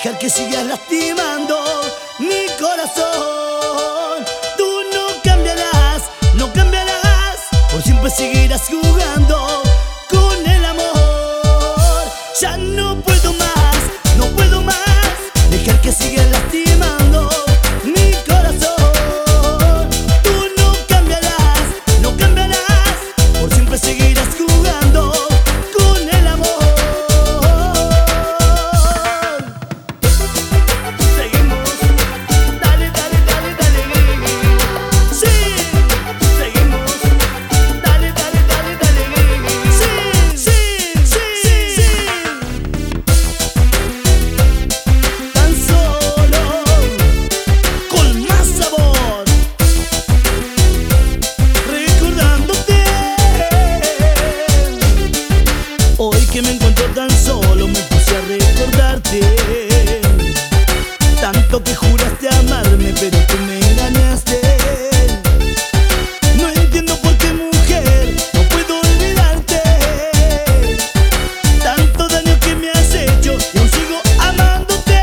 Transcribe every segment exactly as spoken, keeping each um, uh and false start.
dejar que sigas lastimando mi corazón. Tú no cambiarás, no cambiarás, por siempre seguirás jugando con el amor. Ya no puedo más, no puedo más, dejar que sigas lastimando mi corazón. Tú no cambiarás, no cambiarás, por siempre seguirás jugando con el amor. Seguimos, dale, dale, dale, dale. Sí, seguimos, dale, dale, dale, dale. Sí, sí, sí, sí. Tan solo, con más sabor, recordándote. Hoy que me encuentro tan solo me puse a recordarte. Tanto que juraste amarme, pero tú me engañaste. No entiendo por qué, mujer, no puedo olvidarte. Tanto daño que me has hecho y aún sigo amándote.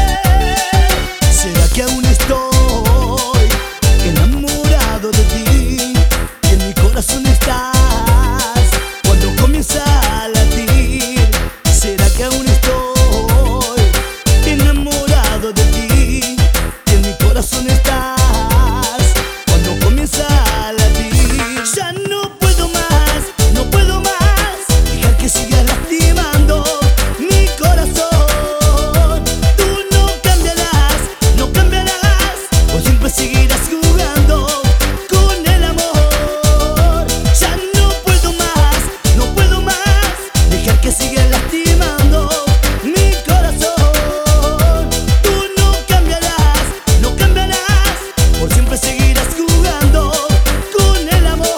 ¿Será que aún estoy enamorado de ti? Que en mi corazón estás cuando comienza a latir. ¿Será que aún estoy enamorado de ti? Que en mi corazón estás cuando comienza a latir. Ya no puedo más, no puedo más, dejar que sigas lastimando mi corazón. Tú no cambiarás, no cambiarás, por siempre seguirás jugando con el amor. Ya no puedo más, no puedo más, dejar que sigas lastimando mi corazón. Tú no cambiarás, no cambiarás, por siempre seguirás jugando con el amor.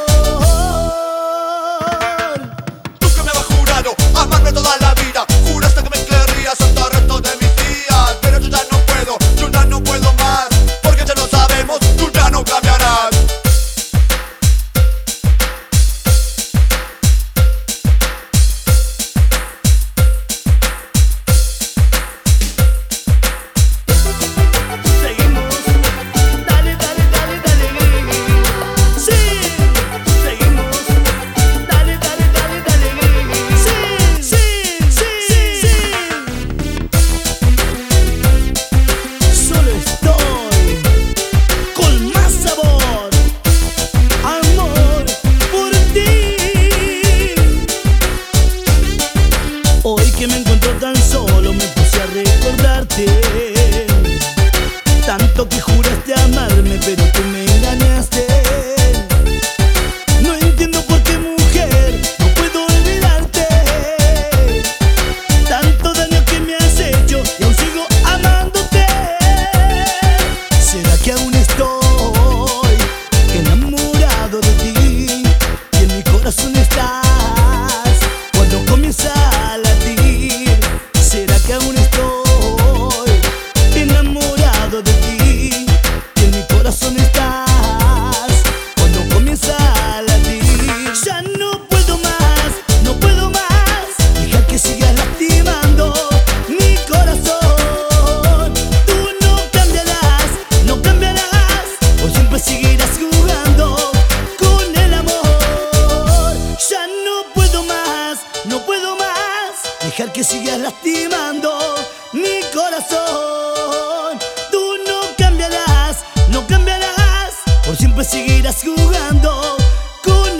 Tú que me habías jurado amarme toda la vida, juraste que me querrías hasta el resto de mis días. Pero yo ya no puedo, yo ya no puedo más, porque ya lo sabemos, tú ya no cambiarás. Seguimos, dale, dale, dale, dale. Sí, seguimos, dale, dale, dale, dale. Sí, sí, sí, sí. Solo estoy con más sabor, amor por ti. Hoy que me encuentro tan solo me puse a recordarte. Tanto que juraste amarme, pero tú me engañaste. No entiendo por qué, mujer, no puedo olvidarte. Tanto daño que me has hecho y aún sigo amándote. ¿Será que aún estoy enamorado de ti? Y en mi corazón estás cuando comienza a latir. ¿Será que aún estoy enamorado de ti? Y en mi corazón estás cuando comienza a latir. Ya no puedo más, no puedo más, dejar que sigas lastimando mi corazón. Tú no cambiarás, no cambiarás, por siempre seguirás jugando con el amor. Ya no puedo más, no puedo más, dejar que sigas lastimando mi corazón. Tú no cambiarás, no cambiarás, por siempre seguirás jugando con